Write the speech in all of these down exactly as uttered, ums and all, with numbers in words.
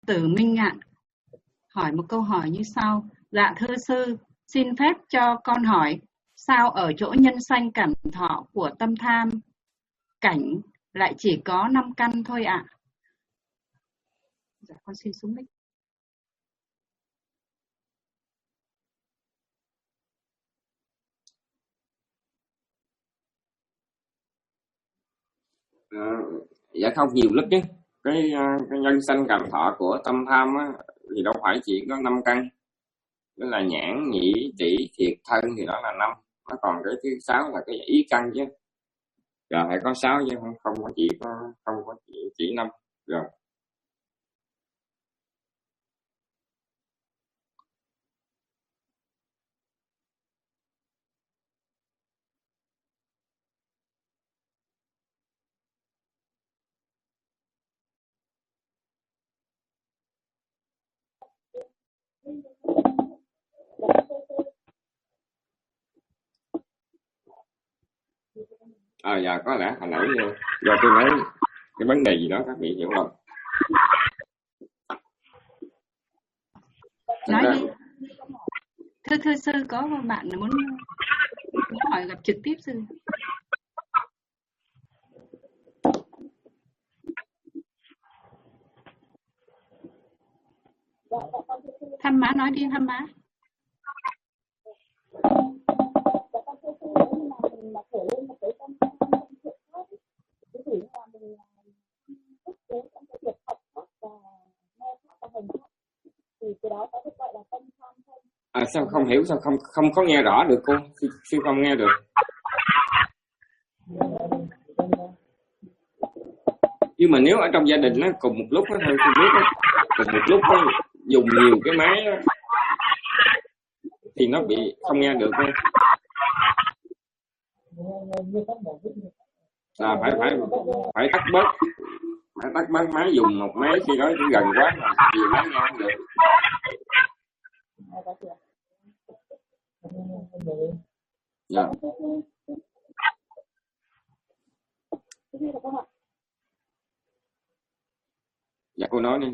tử Minh ạ, hỏi một câu hỏi như sau. Dạ thưa sư, xin phép cho con hỏi, sao ở chỗ nhân sanh cảm thọ của tâm tham cảnh lại chỉ có năm căn thôi ạ? Dạ con xin xuống mic. À, dạ không, nhiều lắm chứ. Cái, cái nhân sanh cảm thọ của tâm tham á, thì đâu phải chỉ có năm căn. Đó là nhãn, nhĩ, tỷ, thiệt, thân thì đó là năm. Nó còn cái thứ sáu là cái ý căn chứ. Rồi phải có sáu chứ không, không có chỉ có không có chỉ, chỉ năm. Rồi. À dạ có lẽ hồi nãy do tôi nói cái vấn đề gì đó các vị hiểu lầm. Nói đi. Thưa thưa sư, có một bạn muốn muốn hỏi gặp trực tiếp sư. Thăm má, nói đi thăm má. À sao không hiểu, sao không không có nghe rõ được cô? Sư, sư không nghe được. Nhưng mà nếu ở trong gia đình nó cùng một lúc đó, thôi không biết đó, cùng một lúc đó, dùng nhiều cái máy đó, thì nó bị không nghe được thôi. À, phải phải phải tắt bớt, phải tắt bớt máy, dùng một máy khi đó gần quá mà nhiều máy nghe không được. Dạ. Dạ cô nói đi.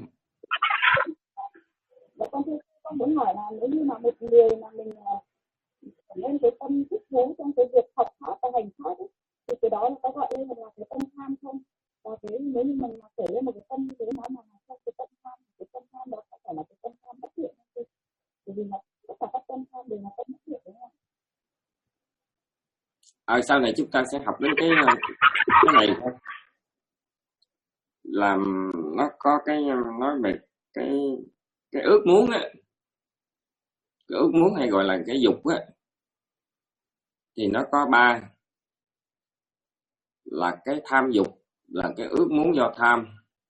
Con muốn hỏi là nếu như mà một người mà mình lên cái tâm thích thú trong cái việc học pháp và hành pháp ấy, thì cái đó là có gọi lên là cái tâm tham không? Và cái nếu như mình kể lên một cái tâm như thế nó mà trong cái tâm tham, cái tâm tham đó có phải là cái tâm tham bất thiện không? Bởi vì là tất cả các tâm tham đều là tâm bất thiện đúng không? À, sau này chúng ta sẽ học đến cái cái này thôi, làm nó có cái nói về cái cái ước muốn á, cái ước muốn hay gọi là cái dục á, thì nó có ba, là cái tham dục là cái ước muốn do tham,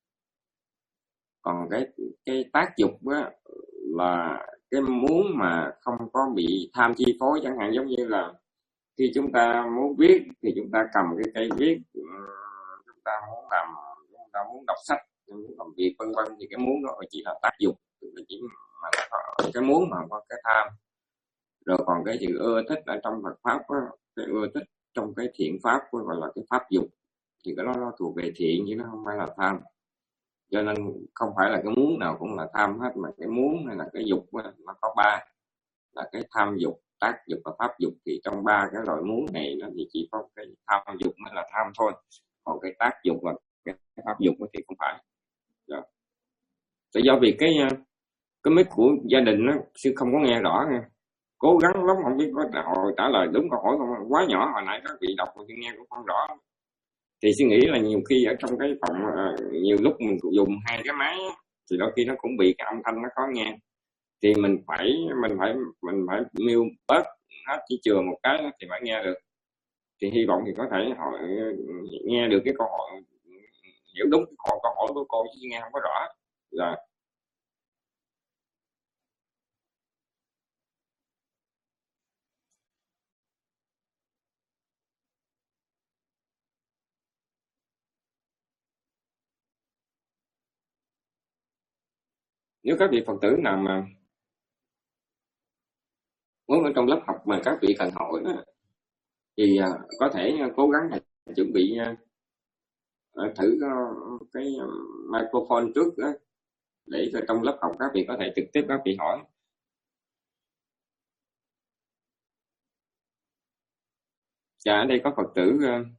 còn cái cái tác dục á là cái muốn mà không có bị tham chi phối, chẳng hạn giống như là khi chúng ta muốn viết thì chúng ta cầm cái cây viết, chúng ta muốn làm, chúng ta muốn đọc sách, muốn làm việc vân vân, thì cái muốn đó chỉ là tác dục, chỉ mà cái muốn mà có cái tham. Rồi còn cái sự ưa thích ở trong Phật pháp đó, cái ưa thích trong cái thiện pháp đó, gọi là cái pháp dục, thì cái đó nó thuộc về thiện chứ nó không phải là tham. Cho nên không phải là cái muốn nào cũng là tham hết, mà cái muốn hay là cái dục đó, nó có ba, là cái tham dục, tác dục và pháp dục. Thì trong ba cái loại muốn này nó thì chỉ có cái tham dục mới là tham thôi, còn cái tác dục và cái pháp dục thì không phải. Rồi. Tại do vì cái cái mic của gia đình nó sư không có nghe rõ nha, cố gắng lắm không biết có hồi trả lời đúng câu hỏi không, quá nhỏ hồi nãy các vị đọc mà sư nghe cũng không rõ. Thì suy nghĩ là nhiều khi ở trong cái phòng uh, nhiều lúc mình dùng hai cái máy thì đôi khi nó cũng bị cái âm thanh nó khó nghe, thì mình phải mình phải mình phải mute bớt hết, chỉ chừa một cái thì phải nghe được. Thì hy vọng thì có thể hỏi nghe được cái câu hỏi, hiểu đúng cái câu, câu hỏi của cô chứ nghe không có rõ. Rồi. Nếu các vị Phật tử nào mà muốn ở trong lớp học mà các vị cần hỏi đó, thì uh, có thể uh, cố gắng uh, chuẩn bị uh, uh, thử uh, cái uh, microphone trước đó, để cho trong lớp học các vị có thể trực tiếp các vị hỏi. Dạ, ở đây có Phật tử.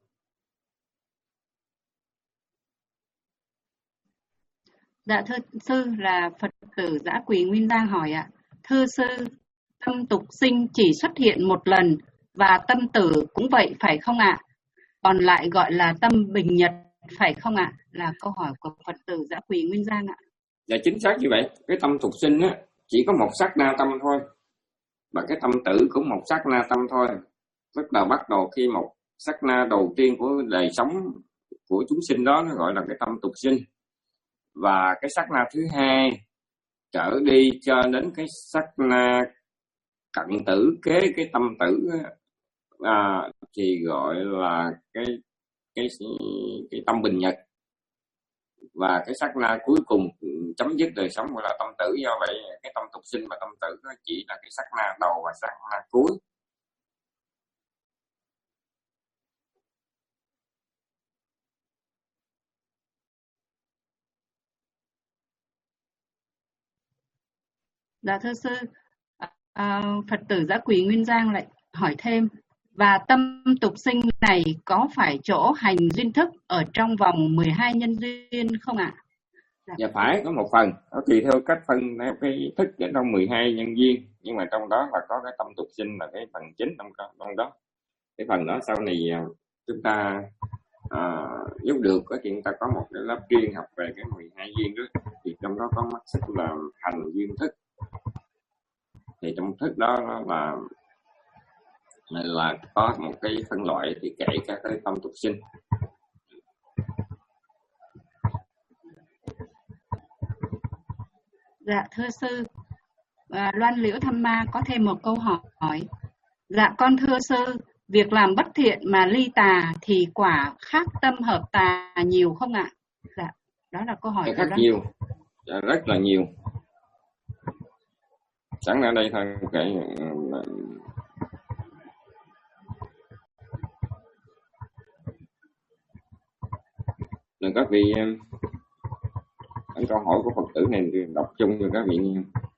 Dạ thưa sư, là Phật tử Dã Quỳ Nguyên Giang hỏi ạ. Thưa sư, tâm tục sinh chỉ xuất hiện một lần và tâm tử cũng vậy phải không ạ? Còn lại gọi là tâm bình nhật phải không ạ? Là câu hỏi của Phật tử Dã Quỳ Nguyên Giang ạ. Dạ chính xác như vậy. Cái tâm tục sinh á, chỉ có một sát na tâm thôi. Và cái tâm tử cũng một sát na tâm thôi. Tức là bắt đầu khi một sát na đầu tiên của đời sống của chúng sinh đó, nó gọi là cái tâm tục sinh. Và cái sát na thứ hai trở đi cho đến cái sát na cận tử kế cái tâm tử à, thì gọi là cái cái cái tâm bình nhật. Và cái sát na cuối cùng chấm dứt đời sống gọi là tâm tử. Do vậy cái tâm tục sinh và tâm tử nó chỉ là cái sát na đầu và sát na cuối. Dạ thưa sư, à, Phật tử Dã Quỳ Nguyên Giang lại hỏi thêm, và tâm tục sinh này có phải chỗ hành duyên thức ở trong vòng mười hai nhân duyên không ạ? Dạ. Dạ phải, có một phần, nó tùy theo cách phân theo cái thức ở trong mười hai nhân duyên, nhưng mà trong đó là có cái tâm tục sinh là cái phần chính trong, trong đó. Cái phần đó sau này chúng ta à, nếu được thì chúng ta có một cái lớp riêng học về cái mười hai duyên đó, thì trong đó có mắt xích là hành duyên thức. Thì trong thức đó là là có một cái phân loại thì kể các cái tâm tục sinh. Dạ thưa sư, à, Loan Liễu Tham Ma có thêm một câu hỏi. Dạ con thưa sư, việc làm bất thiện mà ly tà thì quả khác tâm hợp tà nhiều không ạ? Dạ, đó là câu hỏi. Khác nhiều, dạ, rất là nhiều. Sẵn ở đây thôi kể. Rồi các vị câu hỏi của Phật tử này đọc chung cho các vị nghe.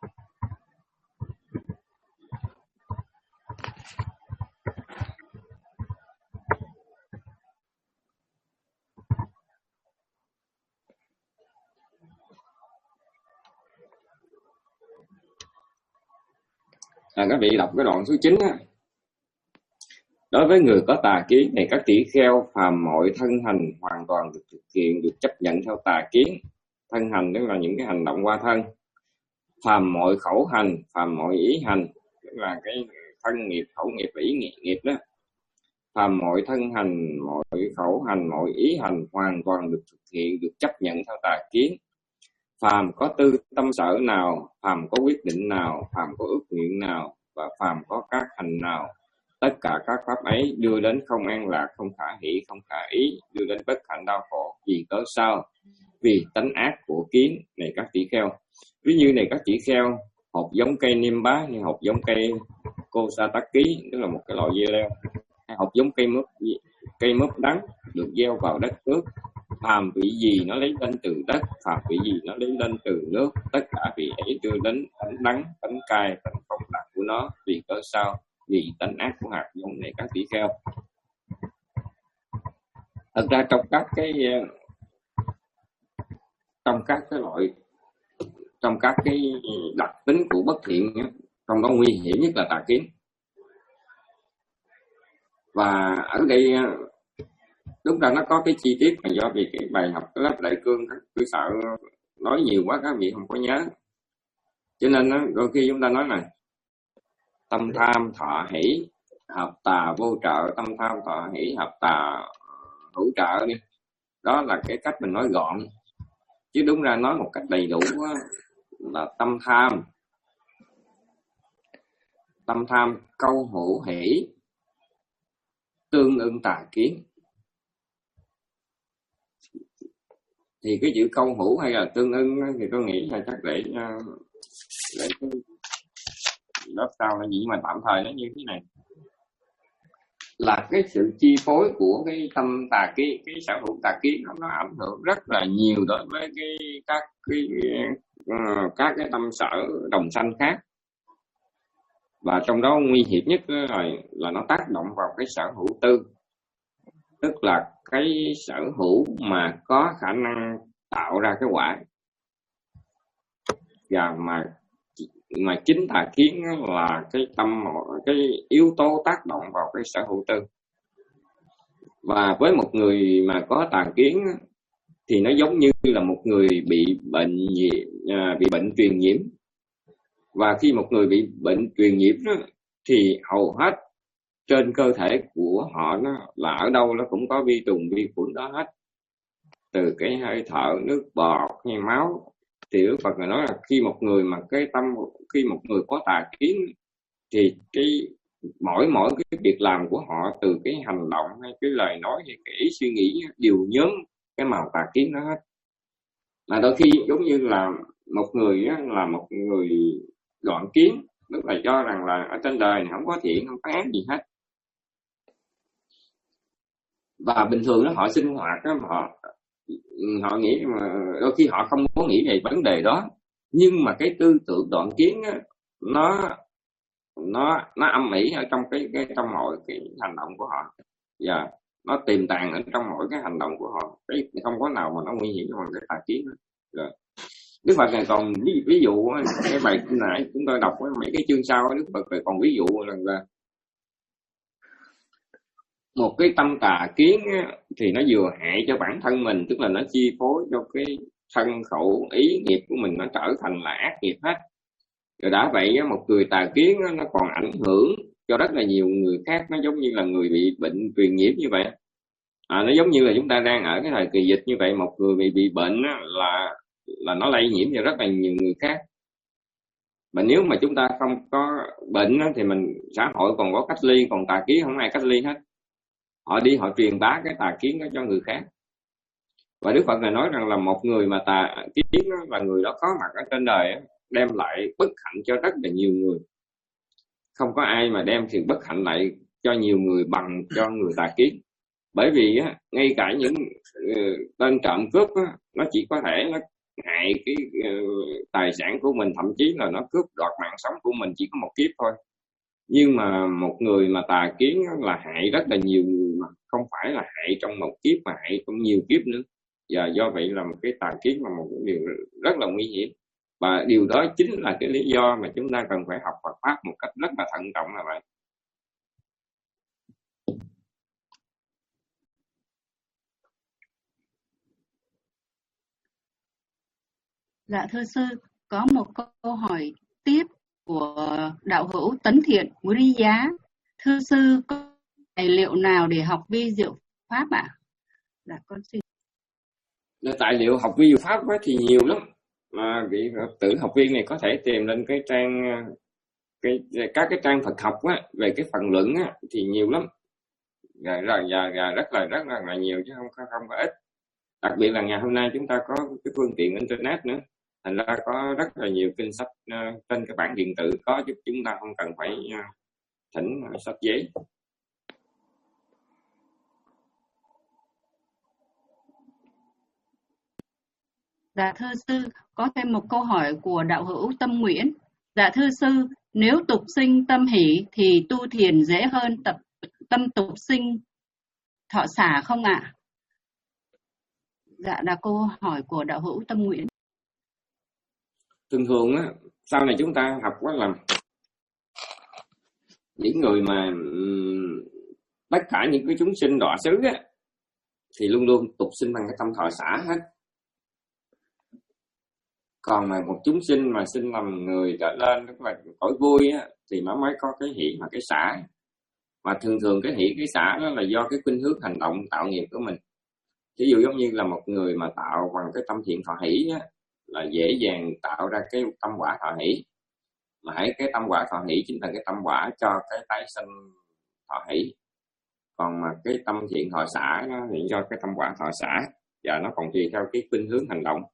À, các vị đọc cái đoạn số chín á. Đối với người có tà kiến này, các tỷ kheo phàm mọi thân hành hoàn toàn được thực hiện, được chấp nhận theo tà kiến. Thân hành tức là những cái hành động qua thân. Phàm mọi khẩu hành, phàm mọi ý hành, tức là cái thân nghiệp, khẩu nghiệp và ý nghiệp đó. Phàm mọi thân hành, mọi khẩu hành, mọi ý hành hoàn toàn được thực hiện, được chấp nhận theo tà kiến. Phàm có tư tâm sở nào, phàm có quyết định nào, phàm có ước nguyện nào, và phàm có các hành nào, tất cả các pháp ấy đưa đến không an lạc, không khả hỷ, không khả ý, đưa đến bất hạnh đau khổ. Vì cớ sao? Vì tánh ác của kiến. Này các tỷ kheo, ví như này các tỷ kheo, hột giống cây niêm bá hay hột giống cây Kosataki, tức là một cái loại dưa leo, hay hột giống cây mướp, cây mướp đắng được gieo vào đất nước. Phàm vị gì nó lấy lên từ đất, phàm vị gì nó lấy lên từ nước, tất cả vị ấy đưa đến tánh đắng, tánh cay, tánh không lạc của nó. Vì cớ sao? Vì tánh ác của hạt giống này các tỷ kheo. Thật ra trong các cái trong các cái loại trong các cái đặc tính của bất thiện, trong đó nguy hiểm nhất là tà kiến. Và ở đây đúng ra nó có cái chi tiết mà do vì cái bài học cái lớp Đại Cương cứ sợ nói nhiều quá các vị không có nhớ, cho nên đó, đôi khi chúng ta nói là tâm tham thọ hỷ hợp tà vô trợ, tâm tham thọ hỷ hợp tà hữu trợ đi. Đó là cái cách mình nói gọn, chứ đúng ra nói một cách đầy đủ là tâm tham tâm tham câu hữu hỷ tương ưng tà kiến. Thì cái chữ câu hữu hay là tương ưng thì tôi nghĩ là chắc để để cái lớp sau là gì mà tạm thời nó như thế này. là cái sự chi phối của cái tâm tà kiến, cái sở hữu tà kiến nó, nó ảnh hưởng rất là nhiều đối với cái các cái uh, các cái tâm sở đồng sanh khác. Và trong đó nguy hiểm nhất là, là nó tác động vào cái sở hữu tư, tức là cái sở hữu mà có khả năng tạo ra cái quả. Và mà mà chính tà kiến là cái tâm cái yếu tố tác động vào cái sở hữu tư. Và với một người mà có tà kiến thì nó giống như là một người bị bệnh bị bệnh truyền nhiễm. Và khi một người bị bệnh truyền nhiễm đó, thì hầu hết trên cơ thể của họ nó là ở đâu nó cũng có vi trùng vi khuẩn đó hết, từ cái hơi thở, nước bọt hay máu. Thì Đức Phật nói là khi một người mà cái tâm khi một người có tà kiến thì cái mỗi mỗi cái việc làm của họ, từ cái hành động hay cái lời nói hay cái ý suy nghĩ đều nhớm cái màu tà kiến đó hết. Mà đôi khi giống như là một người á, là một người đoạn kiến, tức là cho rằng là ở trên đời này không có thiện không có ác gì hết. Và bình thường đó họ sinh hoạt đó, họ họ nghĩ mà đôi khi họ không có nghĩ về vấn đề đó, nhưng mà cái tư tưởng đoạn kiến á, nó nó nó âm ỉ ở trong cái cái trong mọi cái hành động của họ, và nó tiềm tàng ở trong mỗi cái hành động của họ. Cái không có nào mà nó nguy hiểm hơn cái tà kiến đó. Rồi Đức Phật này còn ví, ví dụ cái bài nãy chúng tôi đọc mấy cái chương sau, Đức Phật này còn ví dụ là một cái tâm tà kiến thì nó vừa hại cho bản thân mình, tức là nó chi phối cho cái thân khẩu ý nghiệp của mình, nó trở thành là ác nghiệp hết. Rồi đã vậy một người tà kiến nó còn ảnh hưởng cho rất là nhiều người khác, nó giống như là người bị bệnh truyền nhiễm như vậy. À, nó giống như là chúng ta đang ở cái thời kỳ dịch như vậy, một người bị bị bệnh là là nó lây nhiễm cho rất là nhiều người khác. Mà nếu mà chúng ta không có bệnh thì mình xã hội còn có cách ly, còn tà kiến không ai cách ly hết. Họ đi họ truyền bá cái tà kiến đó cho người khác. Và Đức Phật này nói rằng là một người mà tà kiến là người đó có mặt ở trên đời, đem lại bất hạnh cho rất là nhiều người. Không có ai mà đem sự bất hạnh lại cho nhiều người bằng cho người tà kiến. Bởi vì ngay cả những tên trộm cướp nó chỉ có thể nó hại cái tài sản của mình, thậm chí là nó cướp đoạt mạng sống của mình chỉ có một kiếp thôi. Nhưng mà một người mà tà kiến là hại rất là nhiều người, mà không phải là hại trong một kiếp mà hại trong nhiều kiếp nữa. Và do vậy là một cái tà kiến là một điều rất là nguy hiểm. Và điều đó chính là cái lý do mà chúng ta cần phải học Phật Pháp một cách rất là thận trọng là vậy. Dạ thưa sư, có một câu hỏi tiếp của đạo hữu Tấn Thiện, Quý Giá. Thưa sư, có tài liệu nào để học vi diệu pháp ạ? À? Dạ con xin. Tài liệu học vi diệu pháp thì nhiều lắm. Mà vị tử học viên này có thể tìm lên cái trang cái các cái trang Phật học á, về cái phần luận á, thì nhiều lắm. Và, và, và, và rất là rất là, là nhiều chứ không không có ít. Đặc biệt là ngày hôm nay chúng ta có cái phương tiện internet nữa, thành ra có rất là nhiều kinh sách uh, trên cái bản điện tử, có giúp chúng ta không cần phải uh, thỉnh uh, sách giấy. Dạ thưa sư, có thêm một câu hỏi của đạo hữu Tâm Nguyễn. Dạ thưa sư, nếu tục sinh tâm hỷ thì tu thiền dễ hơn tập tâm tục sinh thọ xả không ạ? À? Dạ là câu hỏi của đạo hữu Tâm Nguyễn. Thường thường á, sau này chúng ta học quá là những người mà um, tất cả những cái chúng sinh đọa xứ á, thì luôn luôn tục sinh bằng cái tâm thọ xả hết. Còn mà một chúng sinh mà sinh làm người trở lên, tức là cõi vui á, thì nó mới có cái hỷ và cái xả. Mà thường thường cái hỷ cái xả đó là do cái khuynh hướng hành động tạo nghiệp của mình. Ví dụ giống như là một người mà tạo bằng cái tâm thiện thọ hỷ á, là dễ dàng tạo ra cái tâm quả thọ hỷ. Mà hãy cái tâm quả thọ hỷ chính là cái tâm quả cho cái tái sanh thọ hỷ. Còn mà cái tâm thiện thọ xả nó thì do cái tâm quả thọ xả, và nó còn tùy theo cái khuynh hướng hành động.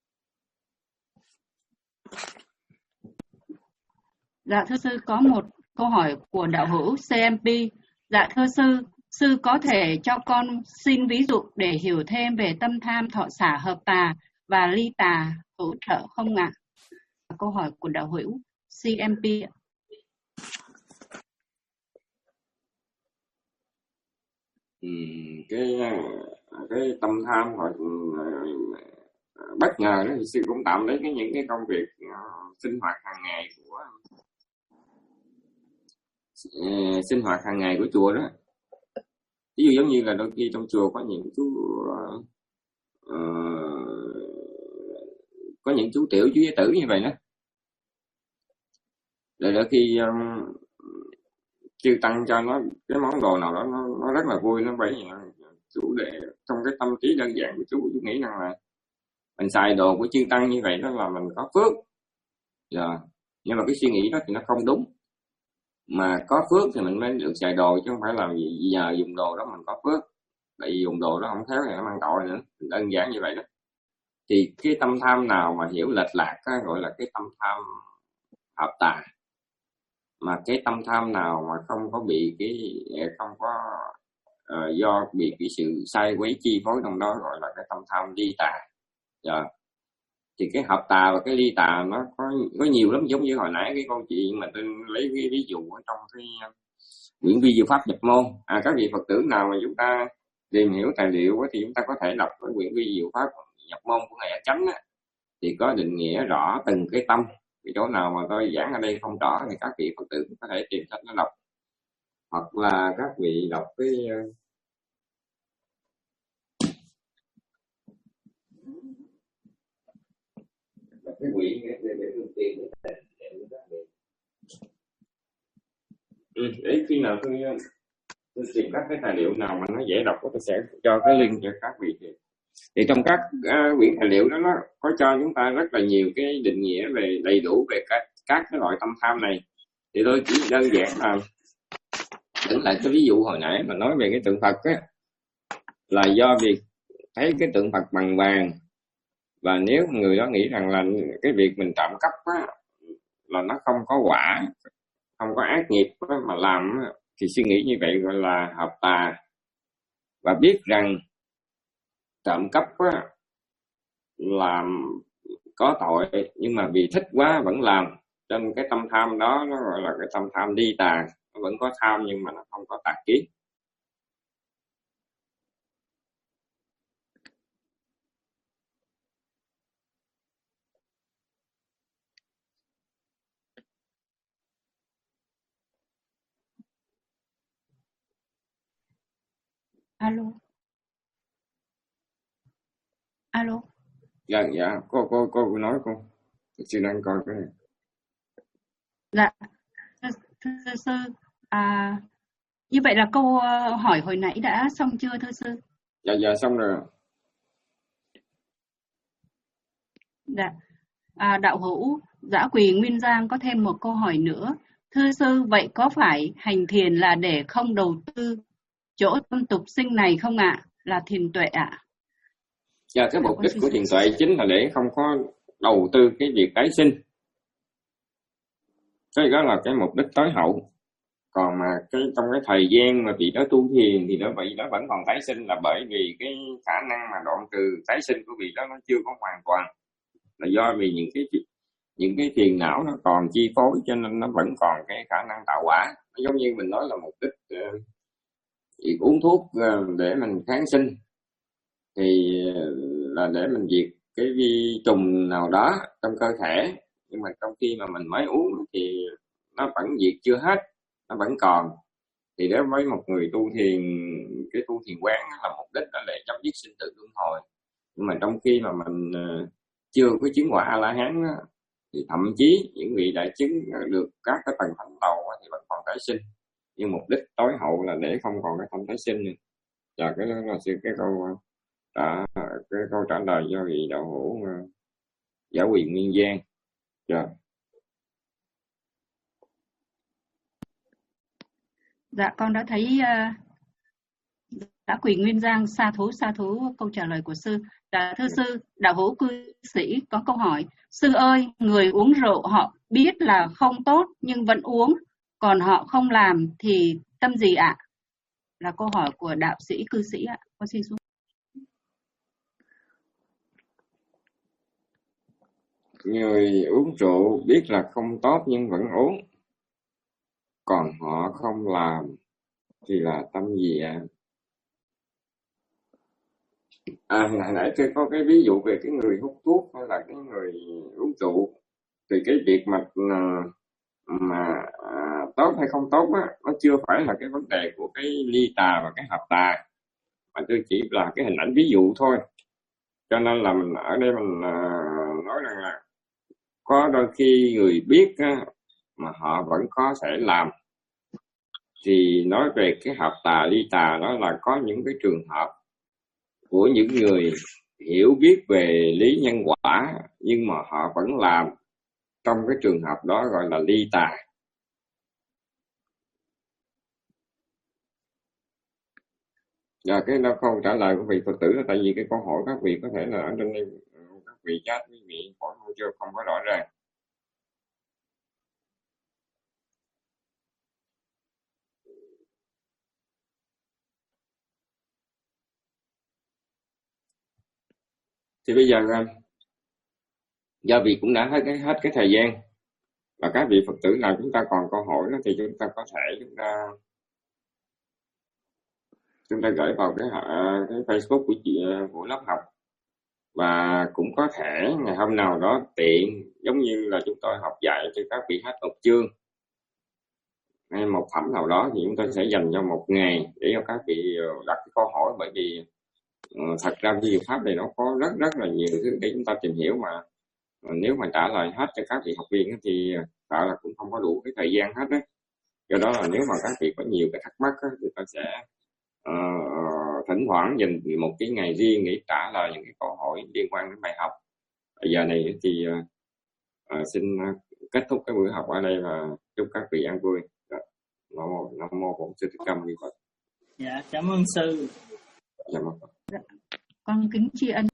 Dạ thưa sư, có một câu hỏi của đạo hữu xê em pê. Dạ thưa sư, sư có thể cho con xin ví dụ để hiểu thêm về tâm tham, thọ xả, hợp tà và ly tà hỗ trợ không ạ? Câu hỏi của đạo hữu xê em pê. Ừ, cái cái tâm tham hoặc bất ngờ đó thì sư cũng tạm lấy cái những cái công việc uh, sinh hoạt hàng ngày của uh, sinh hoạt hàng ngày của chùa đó. Ví dụ giống như là đôi khi trong chùa có những chú uh, uh, có những chú tiểu chú giới tử như vậy đó, rồi đôi khi um, chư tăng cho nó cái món đồ nào đó nó, nó rất là vui, nó vậy chủ đề trong cái tâm trí đơn giản của chú chú nghĩ rằng là mình xài đồ của chư tăng như vậy đó là mình có phước. Dạ. Nhưng mà cái suy nghĩ đó thì nó không đúng, mà có phước thì mình mới được xài đồ, chứ không phải là giờ dùng đồ đó mình có phước, tại vì dùng đồ đó không khéo thì nó mang tội nữa, đơn giản như vậy đó. Thì cái tâm tham nào mà hiểu lệch lạc á, gọi là cái tâm tham hợp tà, mà cái tâm tham nào mà không có bị cái không có uh, do bị cái sự sai quấy chi phối trong đó gọi là cái tâm tham ly tà. Dạ. Thì cái hợp tà và cái ly tà nó có có nhiều lắm, giống như hồi nãy cái câu chuyện mà tôi lấy cái ví dụ ở trong cái quyển vi diệu pháp nhập môn. À, các vị Phật tử nào mà chúng ta tìm hiểu tài liệu thì chúng ta có thể đọc cái quyển vi diệu pháp nhập môn của ngài A Chánh á, thì có định nghĩa rõ từng cái tâm. Cái chỗ nào mà tôi giảng ở đây không rõ thì các vị Phật tử có thể tìm sách nó đọc, hoặc là các vị đọc cái đọc cái quyển để để ưu tiên ừ, để khi nào tôi tôi tìm các cái tài liệu nào mà nó dễ đọc tôi sẽ cho cái link cho các vị. Thì trong các uh, quyển tài liệu đó nó có cho chúng ta rất là nhiều cái định nghĩa về đầy đủ về các các cái loại tâm tham này. Thì tôi chỉ đơn giản là dẫn lại cái ví dụ hồi nãy mà nói về cái tượng Phật á, là do việc thấy cái tượng Phật bằng vàng, và nếu người đó nghĩ rằng là cái việc mình trộm cắp á, là nó không có quả, không có ác nghiệp á, mà làm á, thì suy nghĩ như vậy gọi là hợp tà. Và biết rằng trộm cắp á, làm có tội, nhưng mà vì thích quá vẫn làm, cho nên cái tâm tham đó nó gọi là cái tâm tham ly tà. Nó vẫn có tham nhưng mà nó không có tà kiến. Alo. Alo. Dạ, dạ, cô, cô, cô nói cô. Chị đang coi cái này. Dạ, thưa sư, à, như vậy là câu hỏi hồi nãy đã xong chưa thưa sư? Dạ, dạ, xong rồi. Dạ, à, đạo hữu Dã Quỳ Nguyên Giang có thêm một câu hỏi nữa. Thưa sư, vậy có phải hành thiền là để không đầu tư chỗ tâm tục sinh này không ạ? À? Là thiền tuệ ạ? À? Dạ, cái mục đích của thiền tuệ chính là để không có đầu tư cái việc tái sinh. Cái đó là cái mục đích tối hậu. Còn mà cái trong cái thời gian mà vị đó tu thiền thì đó vị đó vẫn còn tái sinh, là bởi vì cái khả năng mà đoạn trừ tái sinh của vị đó nó chưa có hoàn toàn, là do vì những cái những cái phiền não nó còn chi phối, cho nên nó vẫn còn cái khả năng tạo quả. Nó giống như mình nói là mục đích uh, uống thuốc uh, để mình kháng sinh thì uh, là để mình diệt cái vi trùng nào đó trong cơ thể, nhưng mà trong khi mà mình mới uống thì nó vẫn diệt chưa hết, nó vẫn còn. Thì đối với một người tu thiền, cái tu thiền quán là mục đích là để chấm dứt sinh tử luân hồi. Nhưng mà trong khi mà mình uh, chưa có chứng quả A La Hán đó, thì thậm chí những vị đã chứng được các cái tầng thành tàu thì vẫn còn tái sinh, nhưng mục đích tối hậu là để không còn cái tâm tái sinh nữa. Và cái đó là cái câu trả cái câu trả lời cho vị đạo hữu Dã Quỳ Nguyên Giang. Dạ. Dạ, con đã thấy uh, Dã Quỳ Nguyên Giang sa thú sa thú câu trả lời của sư. Dạ, thưa sư, đạo hữu cư sĩ có câu hỏi: sư ơi, người uống rượu họ biết là không tốt nhưng vẫn uống, còn họ không làm thì tâm gì ạ? Là câu hỏi của đạo sĩ cư sĩ ạ. Con xin xuống. Người uống rượu biết là không tốt nhưng vẫn uống, còn họ không làm thì là tâm gì ạ? À, hồi nãy tôi có cái ví dụ về cái người hút thuốc hay là cái người uống rượu, thì cái việc mà mà à, tốt hay không tốt á, nó chưa phải là cái vấn đề của cái ly tà và cái hợp tà, mà tôi chỉ là cái hình ảnh ví dụ thôi. Cho nên là mình ở đây mình à, nói rằng là có đôi khi người biết á, mà họ vẫn có thể làm. Thì nói về cái hợp tà ly tà, đó là có những cái trường hợp của những người hiểu biết về lý nhân quả nhưng mà họ vẫn làm, trong cái trường hợp đó gọi là ly tà. Và cái đó không trả lời của vị Phật tử là tại vì cái câu hỏi các vị có thể là ở trên đây các vị chat quý vị hỏi không chưa không có rõ ràng. Thì bây giờ do vì cũng đã hết cái hết cái thời gian, và các vị Phật tử nào chúng ta còn câu hỏi đó thì chúng ta có thể chúng ta chúng ta gửi vào cái cái Facebook của chị của lớp học, và cũng có thể ngày hôm nào đó tiện giống như là chúng tôi học dạy cho các vị hết một chương hay một phẩm nào đó, thì chúng tôi sẽ dành cho một ngày để cho các vị đặt cái câu hỏi, bởi vì uh, thật ra cái pháp này nó có rất rất là nhiều thứ để chúng ta tìm hiểu, mà uh, nếu mà trả lời hết cho các vị học viên thì sợ là cũng không có đủ cái thời gian hết đấy. Do đó là nếu mà các vị có nhiều cái thắc mắc đó, thì ta sẽ uh, thỉnh thoảng dành một cái ngày riêng để trả lời những cái câu hỏi liên quan đến bài học. Bây giờ này thì uh, uh, xin kết thúc cái buổi học ở đây và chúc các vị ăn vui. Nam mô Nam mô Bổn Sư Thích Ca Mâu Ni Phật. Dạ, cảm ơn sư. Dạ, con kính tri ân